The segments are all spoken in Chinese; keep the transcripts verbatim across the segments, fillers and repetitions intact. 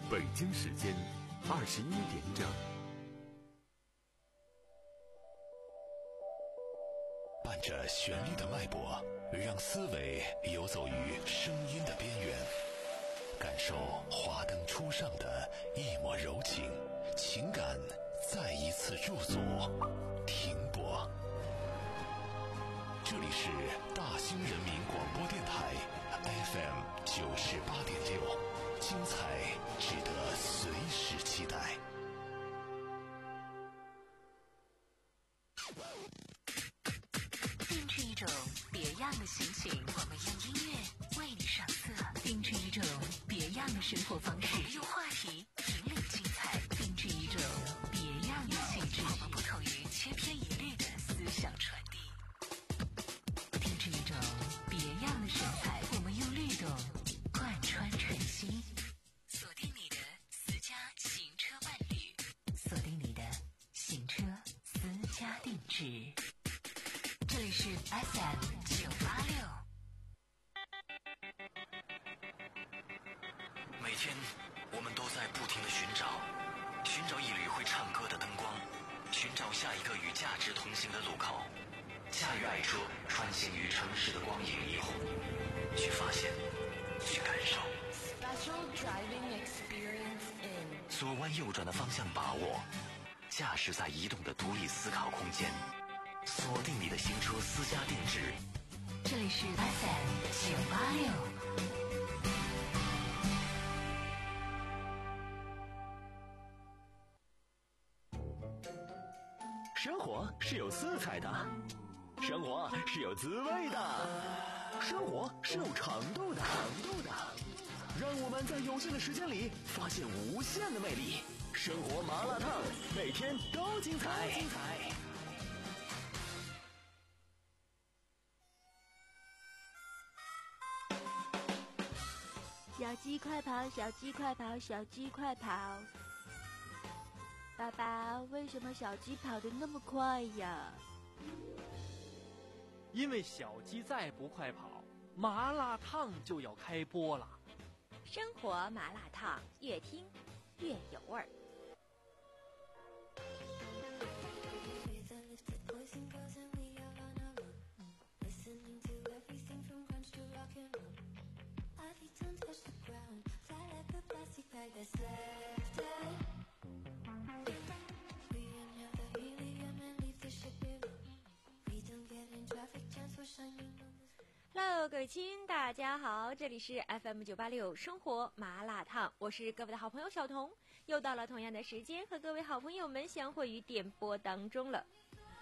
北京时间二十一点整。 伴着旋律的脉搏，让思维游走于声音的边缘，感受华灯初上的一抹柔情，情感再一次驻足停泊。这里是大兴人民广播电台 F M 九十八点六，精彩值得随时期待。 定制一种别样的心情，我们用音乐为你上色；定制一种别样的生活方式，我们用话题引领精彩；定制一种别样的气质，我们不同于千篇一律的思想传递；定制一种别样的神采，我们用律动贯穿晨曦。锁定你的私家行车伴侣，锁定你的行车私家定制。这里是 F M 九八六。 每天我们都在不停地寻找，寻找一缕会唱歌的灯光，寻找下一个与价值同行的路口。驾驭爱车，穿行于城市的光影霓虹，去发现，去感受。 Special driving experience in 左弯右转的方向把握，驾驶在移动的独立思考空间。锁定你的行车私家定制， 这里是 F M 九八六。 生活是有色彩的，生活是有滋味的，生活是有长度的，长度的。让我们在有限的时间里发现无限的魅力。生活麻辣烫，每天都精彩，精彩。 小鸡快跑，小鸡快跑，小鸡快跑！爸爸，为什么小鸡跑得那么快呀？ 因为小鸡再不快跑，麻辣烫就要开播了。 生活麻辣烫，越听越有味儿。Hello， 各位亲，大家好，这里是 F M 九八六生活麻辣烫，我是各位的好朋友小彤，又到了同样的时间和各位好朋友们相会于电波当中了。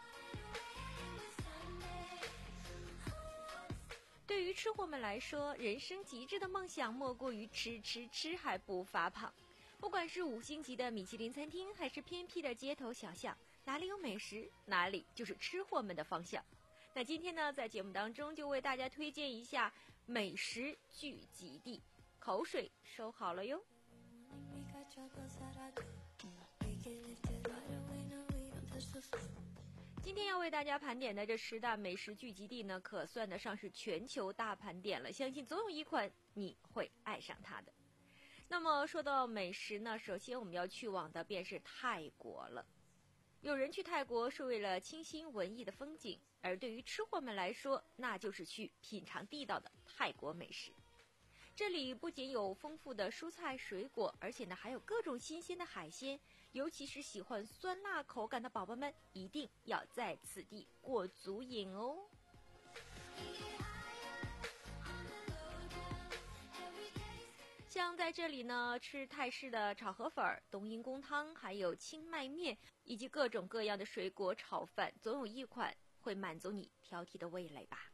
对于吃货们来说，人生极致的梦想莫过于吃吃吃还不发胖。不管是五星级的米其林餐厅，还是偏僻的街头小巷，哪里有美食，哪里就是吃货们的方向。那今天呢，在节目当中就为大家推荐一下美食聚集地，口水收好了哟。今天要为大家盘点的这十大美食聚集地呢，可算得上是全球大盘点了，相信总有一款你会爱上它的。那么说到美食呢，首先我们要去往的便是泰国了。有人去泰国是为了清新文艺的风景，而对于吃货们来说，那就是去品尝地道的泰国美食。这里不仅有丰富的蔬菜水果，而且呢还有各种新鲜的海鲜，尤其是喜欢酸辣口感的宝宝们，一定要在此地过足瘾哦。像在这里呢，吃泰式的炒河粉、冬阴功汤，还有清迈面，以及各种各样的水果炒饭，总有一款会满足你挑剔的味蕾吧。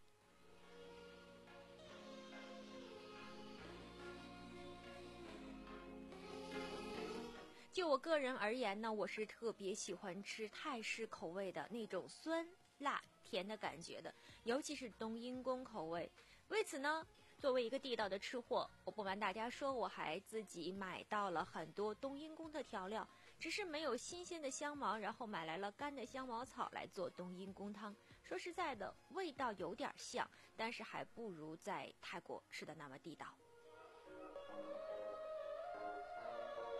就我个人而言呢，我是特别喜欢吃泰式口味的那种酸辣甜的感觉的，尤其是冬阴功口味。为此呢，作为一个地道的吃货，我不瞒大家说，我还自己买到了很多冬阴功的调料，只是没有新鲜的香茅，然后买来了干的香茅草来做冬阴功汤。说实在的，味道有点像，但是还不如在泰国吃的那么地道。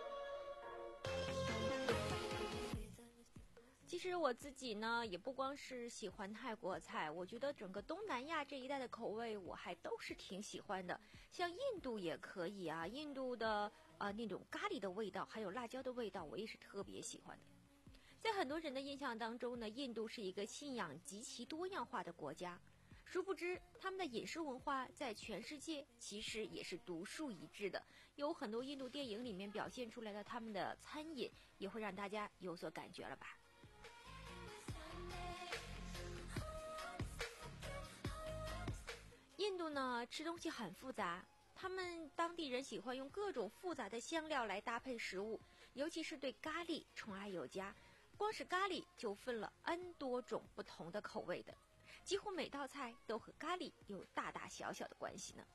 实我自己呢，也不光是喜欢泰国菜，我觉得整个东南亚这一带的口味我还都是挺喜欢的。像印度也可以啊，印度的呃那种咖喱的味道，还有辣椒的味道，我也是特别喜欢的。在很多人的印象当中呢，印度是一个信仰极其多样化的国家，殊不知他们的饮食文化在全世界其实也是独树一帜的。有很多印度电影里面表现出来的他们的餐饮，也会让大家有所感觉了吧。印度呢，吃东西很复杂，他们当地人喜欢用各种复杂的香料来搭配食物，尤其是对咖喱宠爱有加，光是咖喱就分了 N 多种不同的口味的，几乎每道菜都和咖喱有大大小小的关系呢。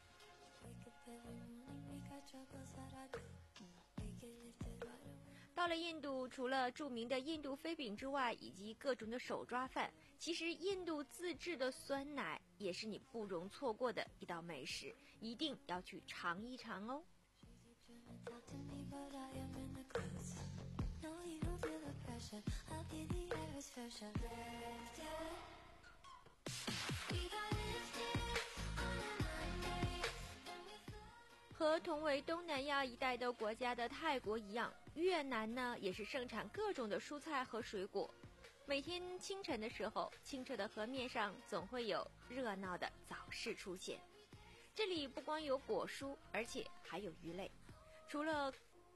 到了印度，除了著名的印度飞饼之外，以及各种的手抓饭，其实印度自制的酸奶也是你不容错过的一道美食，一定要去尝一尝哦。和同为东南亚一带的国家的泰国一样，越南呢也是盛产各种的蔬菜和水果。每天清晨的时候，清澈的河面上总会有热闹的早市出现。这里不光有果蔬，而且还有鱼类。除了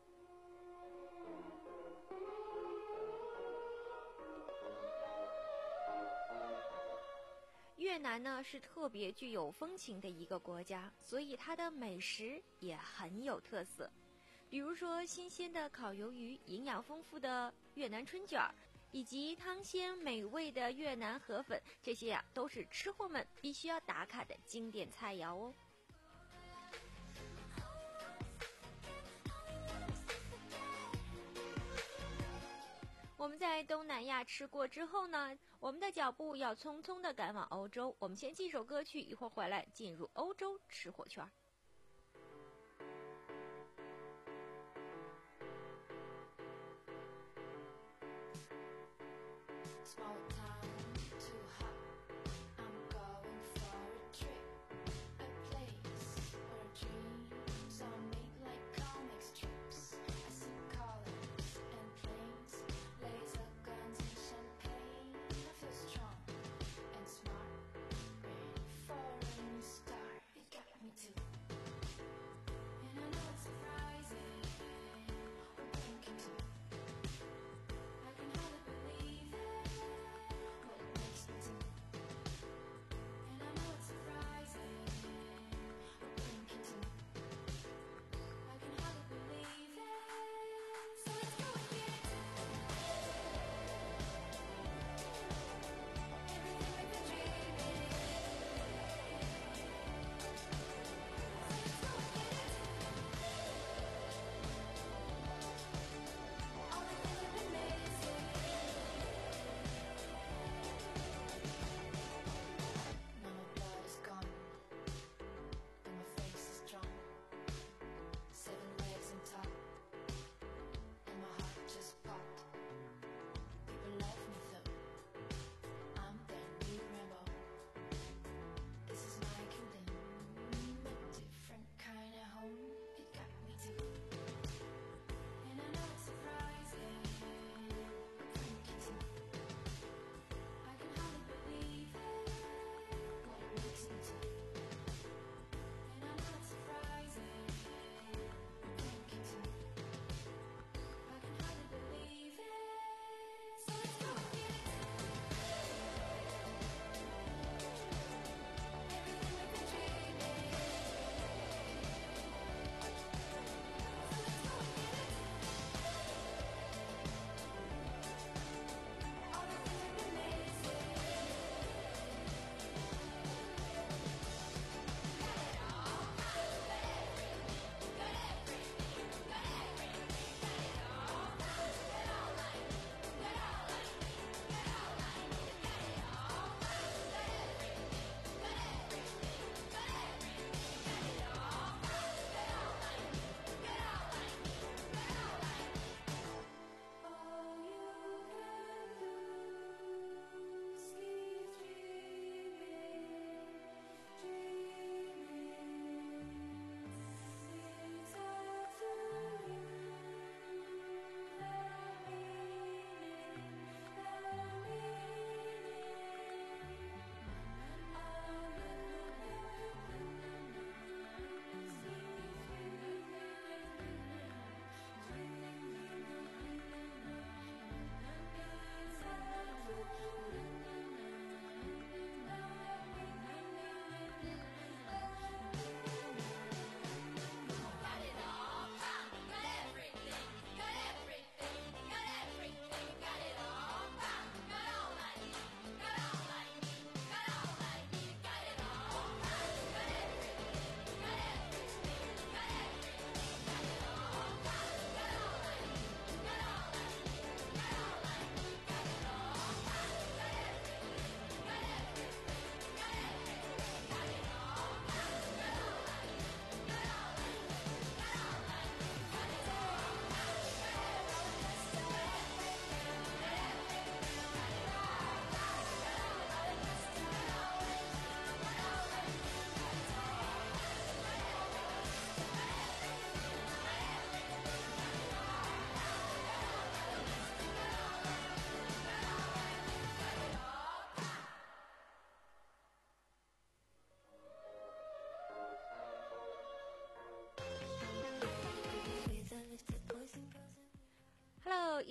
越南呢是特别具有风情的一个国家，所以它的美食也很有特色。比如说新鲜的烤鱿鱼、营养丰富的越南春卷，以及汤鲜美味的越南河粉，这些啊都是吃货们必须要打卡的经典菜肴哦。我们在东南亚吃过之后呢，我们的脚步要匆匆地赶往欧洲。我们先进首歌曲，一会儿回来进入欧洲吃货圈。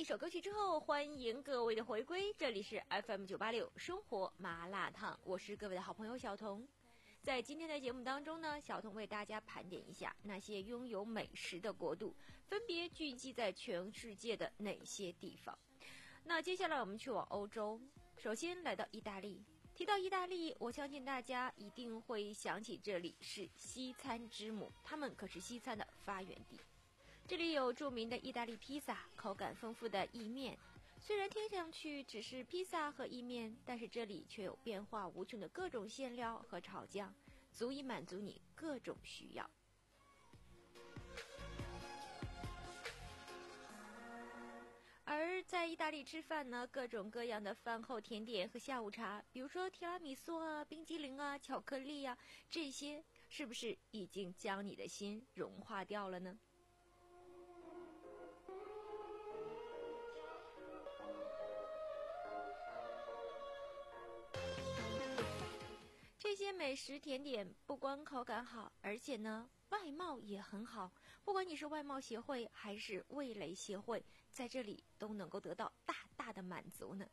首歌曲之后，欢迎各位的回归，这里是 F M 九八六生活麻辣烫，我是各位的好朋友小彤。在今天的节目当中呢，小彤为大家盘点一下那些拥有美食的国度分别聚集在全世界的哪些地方。那接下来我们去往欧洲，首先来到意大利。提到意大利，我相信大家一定会想起这里是西餐之母，他们可是西餐的发源地。这里有著名的意大利披萨，口感丰富的意面。虽然听上去只是披萨和意面，但是这里却有变化无穷的各种馅料和炒酱，足以满足你各种需要。而在意大利吃饭呢，各种各样的饭后甜点和下午茶，比如说提拉米苏啊、冰激凌啊、巧克力啊，这些是不是已经将你的心融化掉了呢？这些美食甜点不光口感好，而且呢外貌也很好，不管你是外貌协会还是味蕾协会，在这里都能够得到大大的满足呢。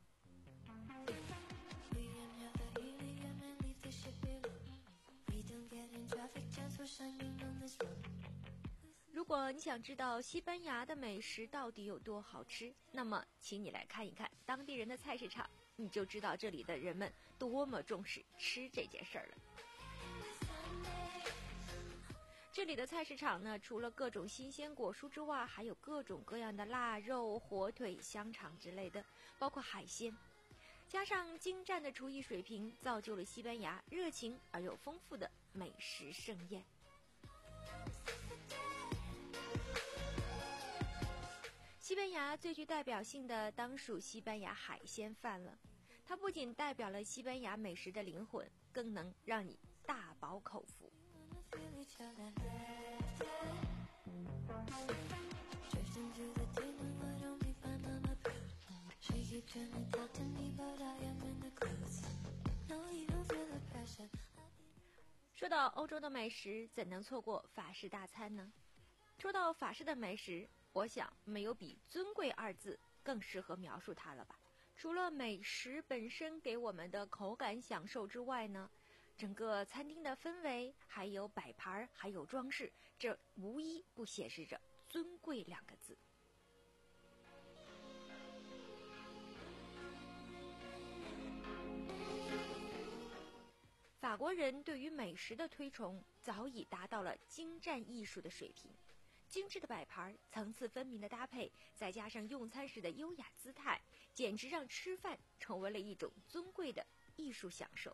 如果你想知道西班牙的美食到底有多好吃，那么请你来看一看当地人的菜市场，你就知道这里的人们多么重视吃这件事儿了。这里的菜市场呢，除了各种新鲜果蔬之外，还有各种各样的腊肉、火腿、香肠之类的，包括海鲜。加上精湛的厨艺水平，造就了西班牙热情而又丰富的美食盛宴。西班牙最具代表性的当属西班牙海鲜饭了，它不仅代表了西班牙美食的灵魂，更能让你大饱口福。说到欧洲的美食，怎能错过法式大餐呢？说到法式的美食，我想没有比尊贵二字更适合描述它了吧。除了美食本身给我们的口感享受之外呢，整个餐厅的氛围还有摆盘还有装饰，这无一不显示着尊贵两个字。法国人对于美食的推崇早已达到了精湛艺术的水平，精致的摆盘，层次分明的搭配，再加上用餐时的优雅姿态，简直让吃饭成为了一种尊贵的艺术享受。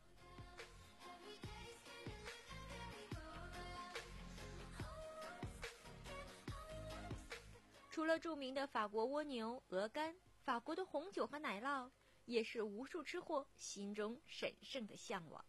除了著名的法国蜗牛、鹅肝，法国的红酒和奶酪也是无数吃货心中神圣的向往。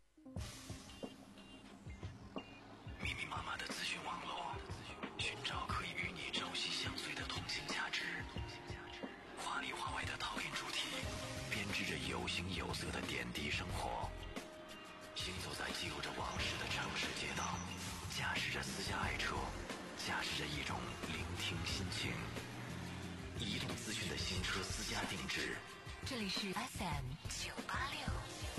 密密麻麻的资讯网络，寻找可以与你朝夕相随的同性价值，华里华外的陶冶主题，编织着有形有色的点滴生活。行走在记录着往事的城市街道，驾驶着私家爱车，驾驶着一种聆听心情。移动资讯的新车私家定制， 这里是 F M 九八六。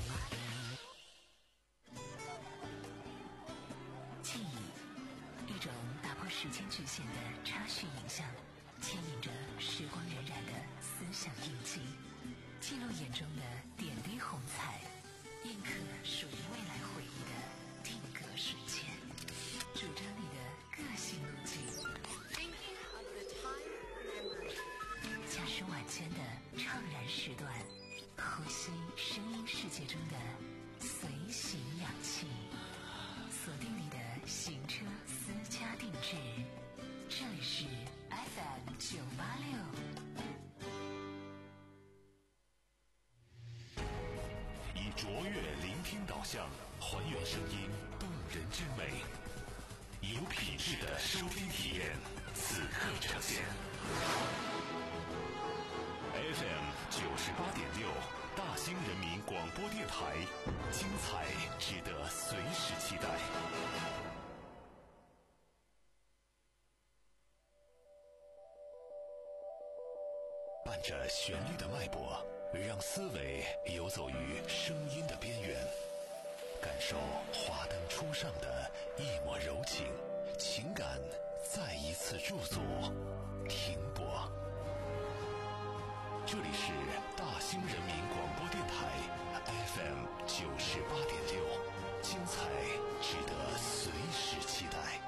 记忆，一种打破时间局限的插叙影像，牵引着时光荏苒的思想印记，记录眼中的点滴红彩，印刻属于未来回忆的定格瞬间，主张你的个性路径。驾驶晚间的怅然时段，呼吸声音世界中的随行氧气，锁定你的行车私家定制，这里是 F M 九八六。 以卓越聆听导向，还原声音动人之美，以有品质的收听体验，此刻呈现。F M 九十八点六，大兴人民广播电台，精彩值得随时期待。 伴着旋律的脉搏，让思维游走于声音的边缘，感受华灯初上的一抹柔情，情感再一次驻足停泊。这里是大兴人民广播电台 F M 九十八点六，精彩值得随时期待。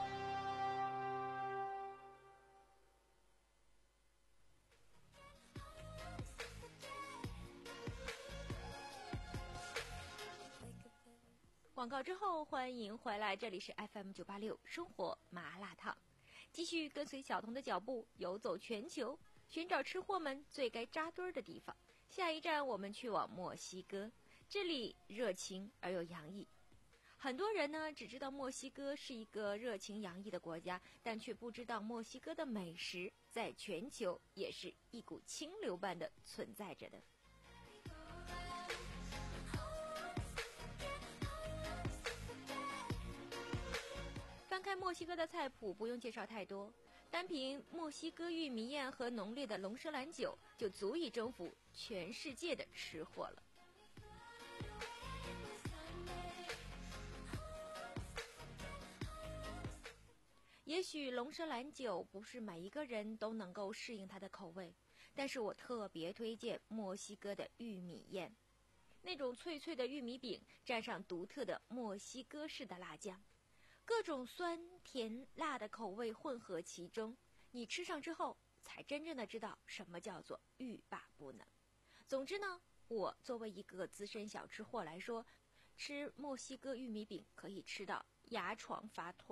广告之后，欢迎回来，这里是 F M 九八六生活麻辣烫，继续跟随小童的脚步，游走全球，寻找吃货们最该扎堆儿的地方。下一站，我们去往墨西哥，这里热情而又洋溢。很多人呢只知道墨西哥是一个热情洋溢的国家，但却不知道墨西哥的美食在全球也是一股清流般的存在着的。翻开墨西哥的菜谱，不用介绍太多，单凭墨西哥玉米宴和浓烈的龙舌兰酒，就足以征服全世界的吃货了。也许龙舌兰酒不是每一个人都能够适应它的口味，但是我特别推荐墨西哥的玉米宴，那种脆脆的玉米饼蘸上独特的墨西哥式的辣酱，各种酸甜辣的口味混合其中，你吃上之后才真正的知道什么叫做欲罢不能。总之呢，我作为一个资深小吃货来说，吃墨西哥玉米饼可以吃到牙床发痛。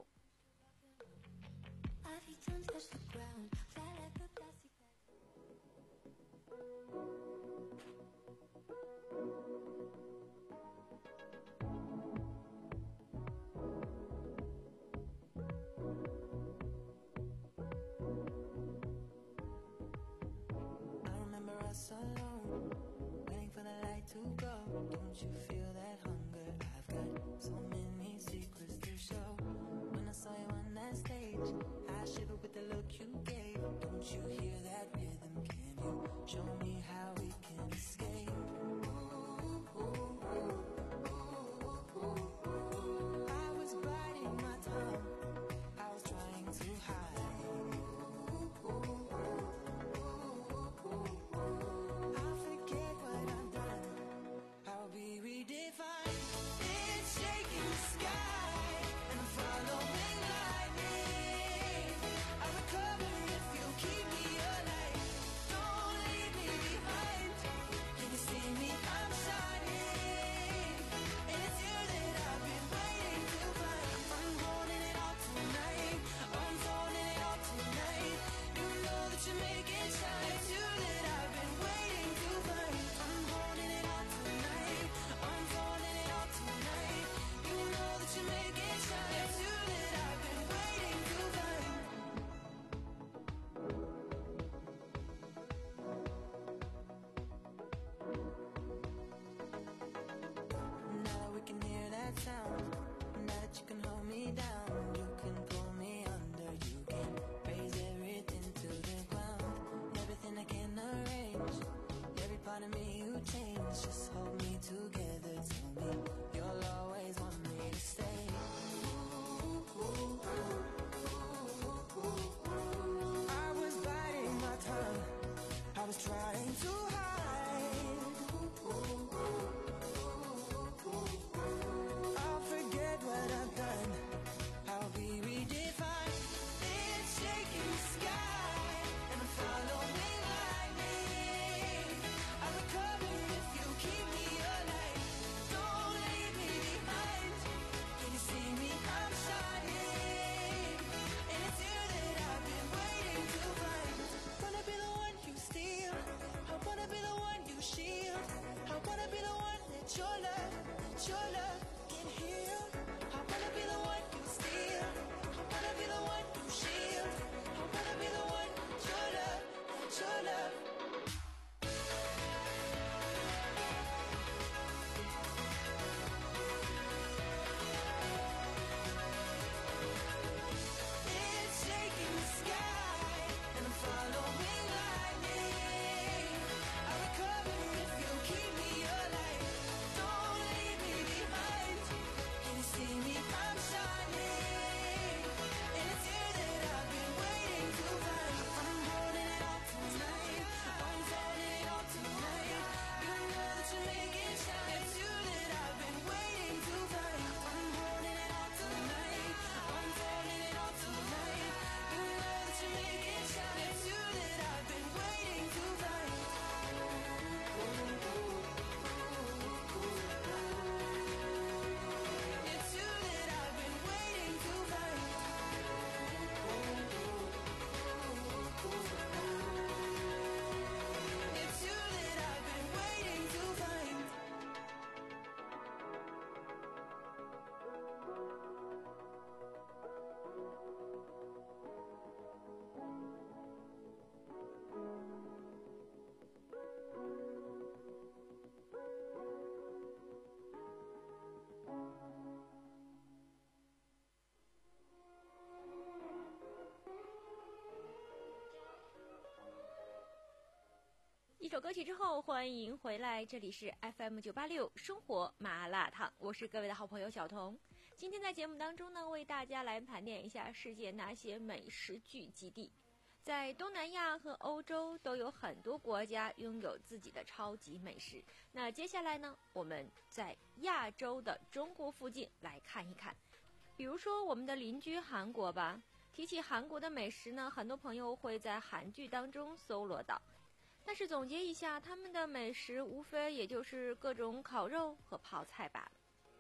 Alone, waiting for the light to go. Don't you feel that hunger? I've got so many secrets to show. When I saw you on that stage, I shivered with the look you gave. Don't you hear that rhythm? Can you show me how we can escape? Ooh, ooh, ooh, ooh, ooh, ooh. I was biting my tongue, I was trying to hide. Ooh, ooh, ooh. Just hold me together, tell me you'll always want me to stay. Ooh, ooh, ooh, ooh, ooh, ooh. I was biting my tongue, I was trying to hide. Ooh, ooh, ooh, ooh, ooh. I'll forget what I've done, I'll be redefined. It's shaking the sky, and I'm following lightning. I recover if you keep me alive. Don't leave me behind. Can you see me? I'm shining, and it's you that I've been waiting to find. Wanna be the one you steal, I wanna be the one you shield. I wanna be the one that your love, that your love can heal. I wanna be the one you steal, I wanna be the one you shield. I wanna be the one 一首歌曲之后，欢迎回来，这里是 F M 九八六生活麻辣烫，我是各位的好朋友小彤。今天在节目当中呢，为大家来盘点一下世界那些美食聚集地。在东南亚和欧洲都有很多国家拥有自己的超级美食。那接下来呢，我们在亚洲的中国附近来看一看，比如说我们的邻居韩国吧。提起韩国的美食呢，很多朋友会在韩剧当中搜罗到。但是总结一下，他们的美食无非也就是各种烤肉和泡菜吧。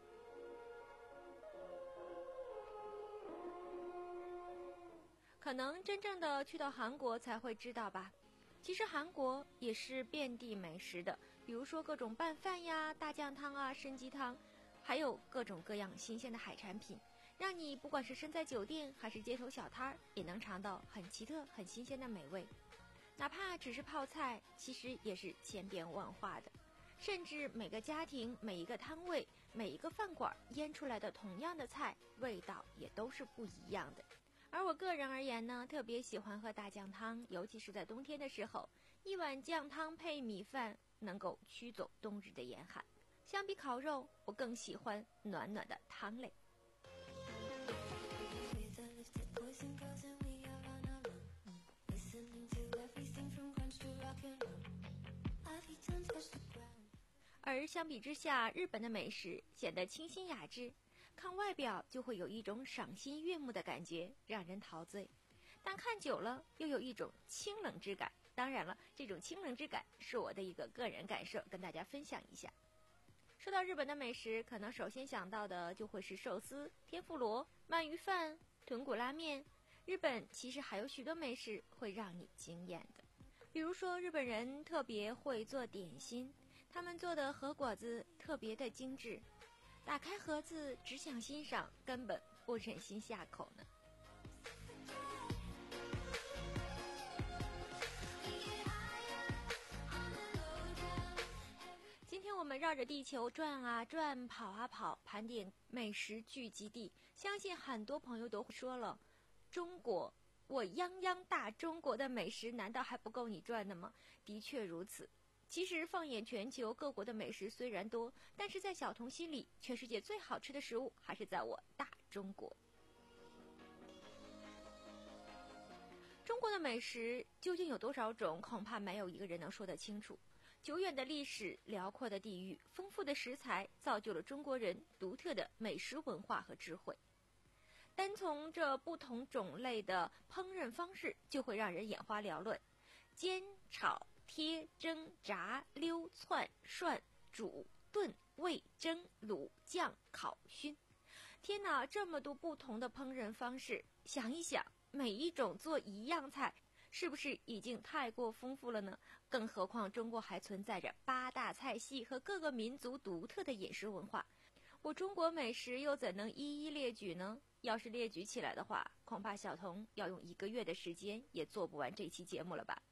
可能真正的去到韩国才会知道吧。其实韩国也是遍地美食的，比如说各种拌饭呀、大酱汤啊、参鸡汤，还有各种各样新鲜的海产品，让你不管是身在酒店还是街头小摊儿，也能尝到很奇特、很新鲜的美味。哪怕只是泡菜，其实也是千变万化的，甚至每个家庭、每一个摊位、每一个饭馆腌出来的同样的菜，味道也都是不一样的。而我个人而言呢，特别喜欢喝大酱汤，尤其是在冬天的时候，一碗酱汤配米饭，能够驱走冬日的严寒。相比烤肉，我更喜欢暖暖的汤类。而相比之下，日本的美食显得清新雅致，看外表就会有一种赏心悦目的感觉，让人陶醉，但看久了又有一种清冷之感。当然了，这种清冷之感是我的一个个人感受，跟大家分享一下。说到日本的美食，可能首先想到的就会是寿司、天妇罗、鳗鱼饭、豚骨拉面。日本其实还有许多美食会让你惊艳的，比如说日本人特别会做点心，他们做的和果子特别的精致，打开盒子只想欣赏，根本不忍心下口呢。今天我们绕着地球转啊转，跑啊跑，盘点美食聚集地，相信很多朋友都说了，中国，我泱泱大中国的美食难道还不够你转的吗？的确如此。其实放眼全球，各国的美食虽然多，但是在小童心里，全世界最好吃的食物还是在我大中国。中国的美食究竟有多少种，恐怕没有一个人能说得清楚。久远的历史、辽阔的地域、丰富的食材，造就了中国人独特的美食文化和智慧。单从这不同种类的烹饪方式，就会让人眼花缭乱。煎、炒、贴、蒸、炸、溜、窜、涮、煮、炖、煨、蒸、卤、酱、烤、熏。天哪，这么多不同的烹饪方式，想一想，每一种做一样菜，是不是已经太过丰富了呢？更何况中国还存在着八大菜系和各个民族独特的饮食文化，我中国美食又怎能一一列举呢？要是列举起来的话，恐怕小童要用一个月的时间也做不完这期节目了吧。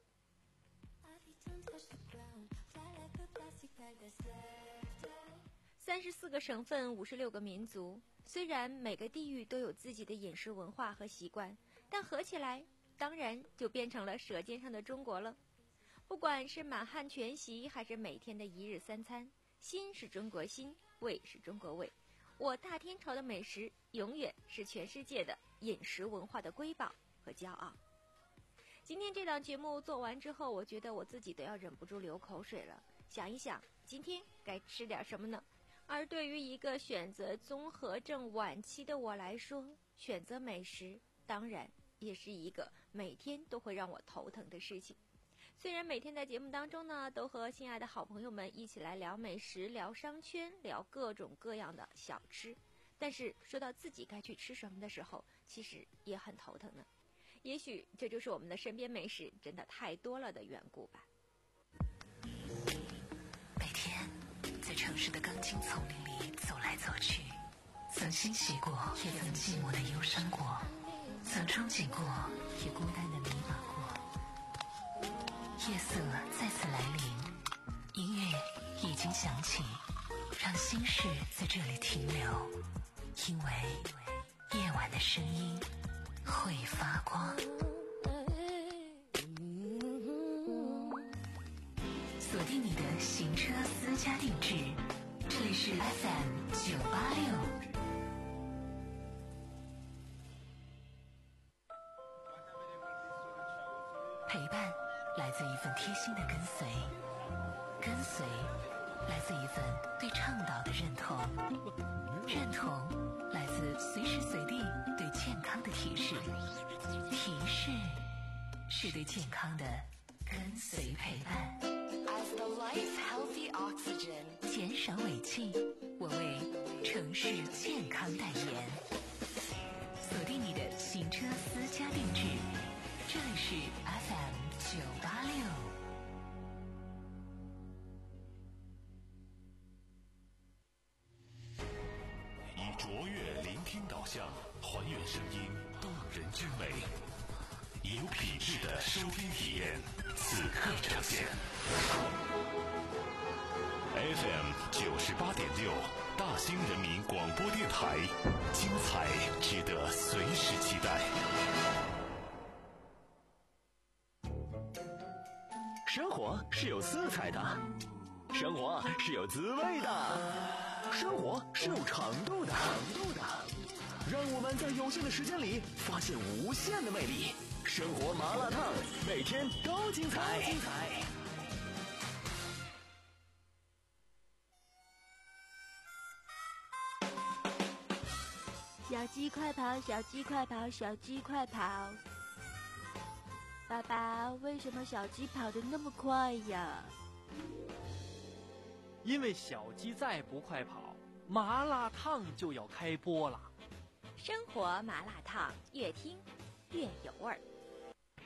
三十四个省份，五十六个民族，虽然每个地域都有自己的饮食文化和习惯，但合起来当然就变成了舌尖上的中国了。不管是满汉全席还是每天的一日三餐，心是中国心，味是中国味，我大天朝的美食永远是全世界的饮食文化的瑰宝和骄傲。今天这档节目做完之后，我觉得我自己都要忍不住流口水了。想一想，今天该吃点什么呢？而对于一个选择综合症晚期的我来说，选择美食当然也是一个每天都会让我头疼的事情。虽然每天在节目当中呢，都和心爱的好朋友们一起来聊美食、聊商圈、聊各种各样的小吃，但是说到自己该去吃什么的时候，其实也很头疼呢。也许这就是我们的身边美食真的太多了的缘故吧。 每天在城市的钢筋丛林里走来走去，曾欣喜过，也曾寂寞的忧伤过，曾憧憬过，也孤单的迷茫过。夜色再次来临，音乐已经响起，让心事在这里停留，因为夜晚的声音会发光。 家定制，这里是 F M 九八六。陪伴来自一份贴心的跟随，跟随来自一份对倡导的认同，认同来自随时随地对健康的提示，提示是对健康的跟随陪伴。 As the life healthy oxygen， 减少尾气，我为城市健康代言。锁定你的行车私家定制，这里是 F M 九八六。 以卓越聆听导向，还原声音动人之美，以有品质的收听体验，此刻呈现。F M 九十八点六，大兴人民广播电台，精彩值得随时期待。 生活是有色彩的，生活是有滋味的，生活是有长度的，长度的。让我们在有限的时间里发现无限的魅力。生活麻辣烫，每天都精彩。精彩。 小鸡快跑，小鸡快跑，小鸡快跑！爸爸，为什么小鸡跑得那么快呀？ 因为小鸡再不快跑，麻辣烫就要开播了。 生活麻辣烫，越听越有味儿。